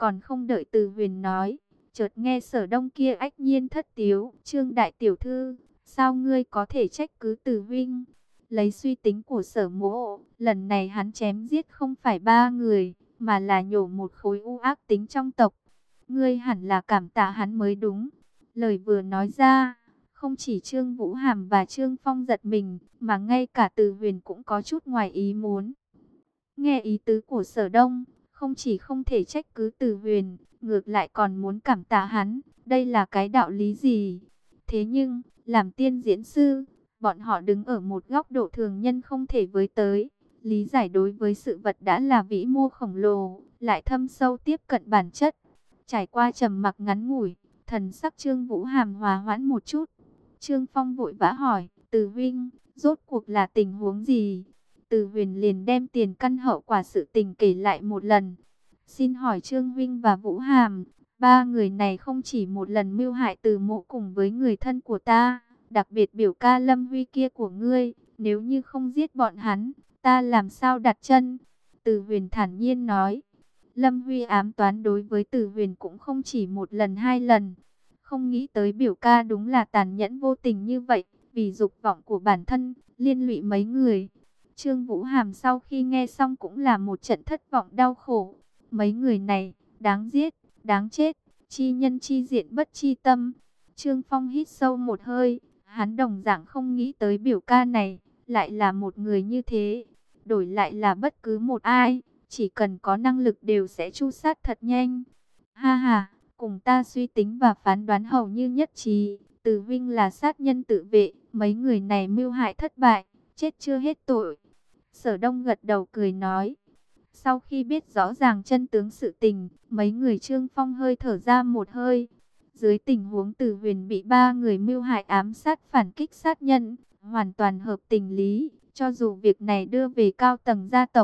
Còn không đợi Từ Huyền nói, chợt nghe Sở Đông kia ách nhiên thất tiếu, Trương đại tiểu thư, sao ngươi có thể trách cứ Từ huynh? Lấy suy tính của Sở Mộ, lần này hắn chém giết không phải ba người, mà là nhổ một khối u ác tính trong tộc. Ngươi hẳn là cảm tạ hắn mới đúng. Lời vừa nói ra, không chỉ Trương Vũ Hàm và Trương Phong giật mình, mà ngay cả Từ Huyền cũng có chút ngoài ý muốn. Nghe ý tứ của Sở Đông, không chỉ không thể trách cứ Từ Huyền, ngược lại còn muốn cảm tạ hắn, đây là cái đạo lý gì? Thế nhưng, làm tiên diễn sư, bọn họ đứng ở một góc độ thường nhân không thể với tới. Lý giải đối với sự vật đã là vĩ mô khổng lồ, lại thâm sâu tiếp cận bản chất. Trải qua trầm mặc ngắn ngủi, thần sắc Trương Vũ Hàm hòa hoãn một chút. Trương Phong vội vã hỏi, Từ huynh, rốt cuộc là tình huống gì? Từ Huyền liền đem tiền căn hậu quả sự tình kể lại một lần. Xin hỏi Trương huynh và Vũ Hàm, ba người này không chỉ một lần mưu hại Từ Mộ cùng với người thân của ta, đặc biệt biểu ca Lâm Huy kia của ngươi, nếu như không giết bọn hắn, ta làm sao đặt chân? Từ Huyền thản nhiên nói. Lâm Huy ám toán đối với Từ Huyền cũng không chỉ một lần hai lần. Không nghĩ tới biểu ca đúng là tàn nhẫn vô tình như vậy, vì dục vọng của bản thân, liên lụy mấy người. Trương Vũ Hàm sau khi nghe xong cũng là một trận thất vọng đau khổ. Mấy người này, đáng giết, đáng chết, chi nhân chi diện bất chi tâm. Trương Phong hít sâu một hơi, hắn đồng dạng không nghĩ tới biểu ca này, lại là một người như thế. Đổi lại là bất cứ một ai, chỉ cần có năng lực đều sẽ tru sát thật nhanh. Ha ha, cùng ta suy tính và phán đoán hầu như nhất trí, Từ huynh là sát nhân tự vệ, mấy người này mưu hại thất bại, chết chưa hết tội. Sở Đông gật đầu cười nói. Sau khi biết rõ ràng chân tướng sự tình, mấy người Trương Phong hơi thở ra một hơi. Dưới tình huống Từ Huyền bị ba người mưu hại ám sát phản kích sát nhân, hoàn toàn hợp tình lý, cho dù việc này đưa về cao tầng gia tộc,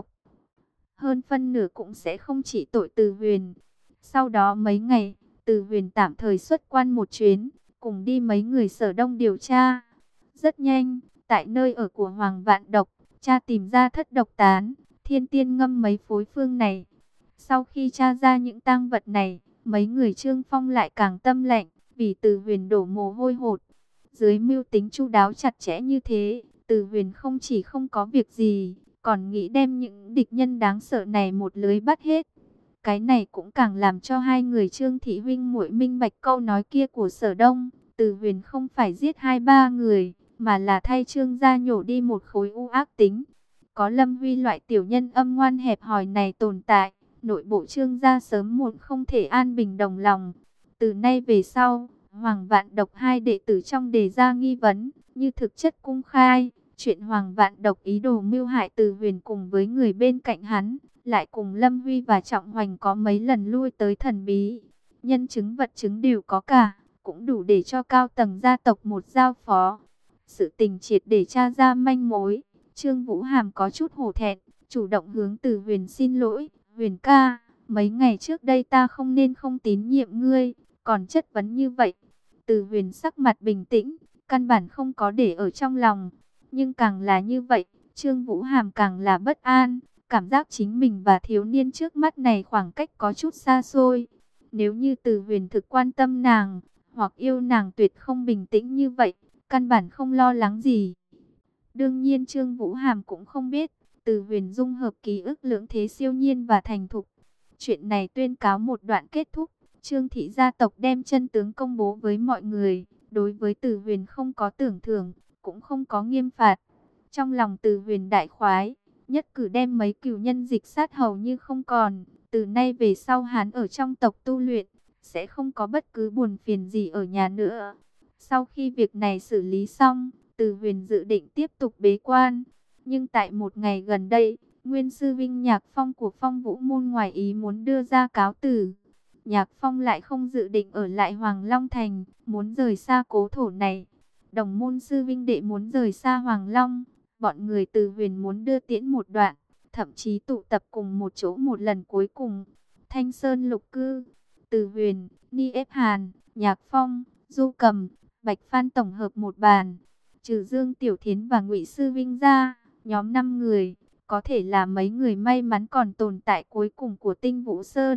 hơn phân nửa cũng sẽ không chỉ tội Từ Huyền. Sau đó mấy ngày, Từ Huyền tạm thời xuất quan một chuyến, cùng đi mấy người Sở Đông điều tra. Rất nhanh, tại nơi ở của Hoàng Vạn Độc, cha tìm ra thất độc tán, thiên tiên ngâm mấy phối phương này. Sau khi tra ra những tang vật này, mấy người Trương Phong lại càng tâm lạnh, vì Từ Huyền đổ mồ hôi hột. Dưới mưu tính chu đáo chặt chẽ như thế, Từ Huyền không chỉ không có việc gì, còn nghĩ đem những địch nhân đáng sợ này một lưới bắt hết. Cái này cũng càng làm cho hai người Trương Thị huynh muội minh bạch câu nói kia của Sở Đông. Từ Huyền không phải giết hai ba người, mà là thay Trương gia nhổ đi một khối u ác tính. Có Lâm Huy loại tiểu nhân âm ngoan hẹp hòi này tồn tại, nội bộ Trương gia sớm muộn không thể an bình đồng lòng. Từ nay về sau, Hoàng Vạn Độc hai đệ tử trong đề ra nghi vấn, như thực chất cung khai, chuyện Hoàng Vạn Độc ý đồ mưu hại Từ Huyền cùng với người bên cạnh hắn, lại cùng Lâm Huy và Trọng Hoành có mấy lần lui tới thần bí. Nhân chứng vật chứng đều có cả, cũng đủ để cho cao tầng gia tộc một giao phó. Sự tình triệt để tra ra manh mối, Trương Vũ Hàm có chút hổ thẹn, chủ động hướng Từ Huyền xin lỗi. Huyền ca, mấy ngày trước đây ta không nên không tín nhiệm ngươi, còn chất vấn như vậy. Từ Huyền sắc mặt bình tĩnh, căn bản không có để ở trong lòng. Nhưng càng là như vậy, Trương Vũ Hàm càng là bất an, cảm giác chính mình và thiếu niên trước mắt này khoảng cách có chút xa xôi. Nếu như Từ Huyền thực quan tâm nàng, hoặc yêu nàng tuyệt không bình tĩnh như vậy, căn bản không lo lắng gì. Đương nhiên Trương Vũ Hàm cũng không biết, Từ Huyền dung hợp ký ức lưỡng thế siêu nhiên và thành thục. Chuyện này tuyên cáo một đoạn kết thúc, Trương thị gia tộc đem chân tướng công bố với mọi người. Đối với Từ Huyền không có tưởng thưởng, cũng không có nghiêm phạt. Trong lòng Từ Huyền đại khoái, nhất cử đem mấy cửu nhân dịch sát hầu như không còn. Từ nay về sau hắn ở trong tộc tu luyện, sẽ không có bất cứ buồn phiền gì ở nhà nữa. Sau khi việc này xử lý xong, Từ Huyền dự định tiếp tục bế quan. Nhưng tại một ngày gần đây, Nguyên sư Vinh Nhạc Phong của Phong Vũ Môn ngoài ý muốn đưa ra cáo từ. Nhạc Phong lại không dự định ở lại Hoàng Long Thành, muốn rời xa cố thổ này. Đồng môn sư Vinh Đệ muốn rời xa Hoàng Long, bọn người Từ Huyền muốn đưa tiễn một đoạn, thậm chí tụ tập cùng một chỗ một lần cuối cùng. Thanh Sơn Lục Cư, Từ Huyền, Ni Ép Hàn, Nhạc Phong, Du Cầm, Bạch Phan tổng hợp một bàn. Trừ Dương Tiểu Thiến và Ngụy Sư Vinh ra, nhóm năm người, có thể là mấy người may mắn còn tồn tại cuối cùng của Tinh Vũ Sơn.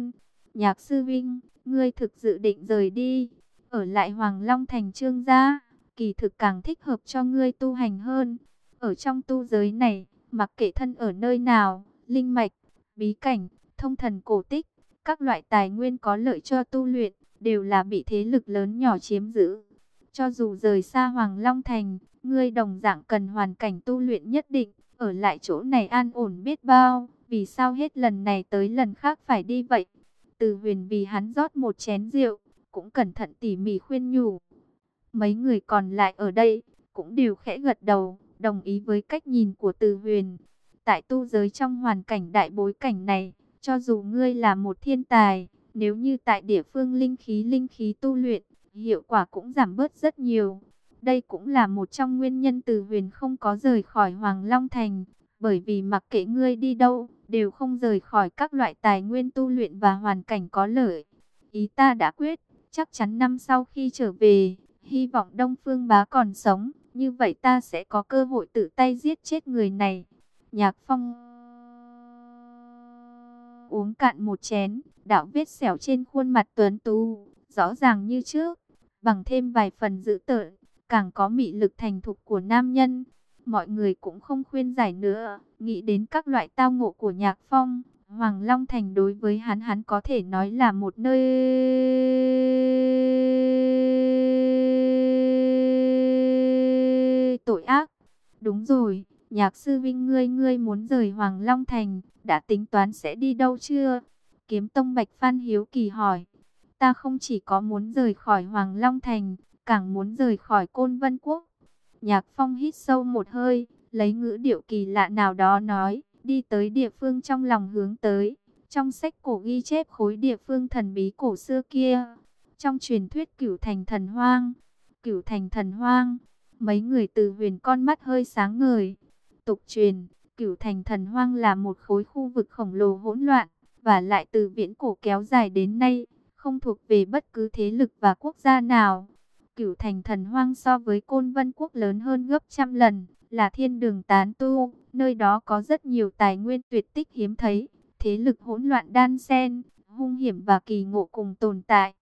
Nhạc sư vinh, ngươi thực dự định rời đi, ở lại Hoàng Long Thành Trương gia, kỳ thực càng thích hợp cho ngươi tu hành hơn. Ở trong tu giới này, mặc kệ thân ở nơi nào, linh mạch, bí cảnh, thông thần cổ tích, các loại tài nguyên có lợi cho tu luyện, đều là bị thế lực lớn nhỏ chiếm giữ. Cho dù rời xa Hoàng Long Thành, ngươi đồng dạng cần hoàn cảnh tu luyện nhất định, ở lại chỗ này an ổn biết bao, vì sao hết lần này tới lần khác phải đi vậy? Từ Huyền vì hắn rót một chén rượu, cũng cẩn thận tỉ mỉ khuyên nhủ. Mấy người còn lại ở đây, cũng đều khẽ gật đầu, đồng ý với cách nhìn của Từ Huyền. Tại tu giới trong hoàn cảnh đại bối cảnh này, cho dù ngươi là một thiên tài, nếu như tại địa phương linh khí linh khí tu luyện, hiệu quả cũng giảm bớt rất nhiều. Đây cũng là một trong nguyên nhân Từ Huyền không có rời khỏi Hoàng Long Thành, bởi vì mặc kệ ngươi đi đâu, đều không rời khỏi các loại tài nguyên tu luyện và hoàn cảnh có lợi. Ý ta đã quyết, chắc chắn năm sau khi trở về, hy vọng Đông Phương Bá còn sống, như vậy ta sẽ có cơ hội tự tay giết chết người này. Nhạc Phong uống cạn một chén, đạo vết sẹo trên khuôn mặt tuấn tú, rõ ràng như trước, bằng thêm vài phần dữ tợn, càng có mị lực thành thục của nam nhân. Mọi người cũng không khuyên giải nữa, nghĩ đến các loại tao ngộ của Nhạc Phong, Hoàng Long Thành đối với hắn hắn có thể nói là một nơi tội ác. Đúng rồi, Nhạc sư vinh, ngươi ngươi muốn rời Hoàng Long Thành, đã tính toán sẽ đi đâu chưa? Kiếm Tông Bạch Phan hiếu kỳ hỏi. Ta không chỉ có muốn rời khỏi Hoàng Long Thành, càng muốn rời khỏi Côn Vân Quốc. Nhạc Phong hít sâu một hơi, lấy ngữ điệu kỳ lạ nào đó nói, đi tới địa phương trong lòng hướng tới. Trong sách cổ ghi chép khối địa phương thần bí cổ xưa kia, trong truyền thuyết Cửu Thành Thần Hoang. Cửu Thành Thần Hoang, mấy người Từ Huyền con mắt hơi sáng ngời. Tục truyền, Cửu Thành Thần Hoang là một khối khu vực khổng lồ hỗn loạn, và lại từ viễn cổ kéo dài đến nay, không thuộc về bất cứ thế lực và quốc gia nào. Cửu Thành Thần Hoang so với Côn Vân Quốc lớn hơn gấp trăm lần, là thiên đường tán tu, nơi đó có rất nhiều tài nguyên tuyệt tích hiếm thấy, thế lực hỗn loạn đan xen, hung hiểm và kỳ ngộ cùng tồn tại.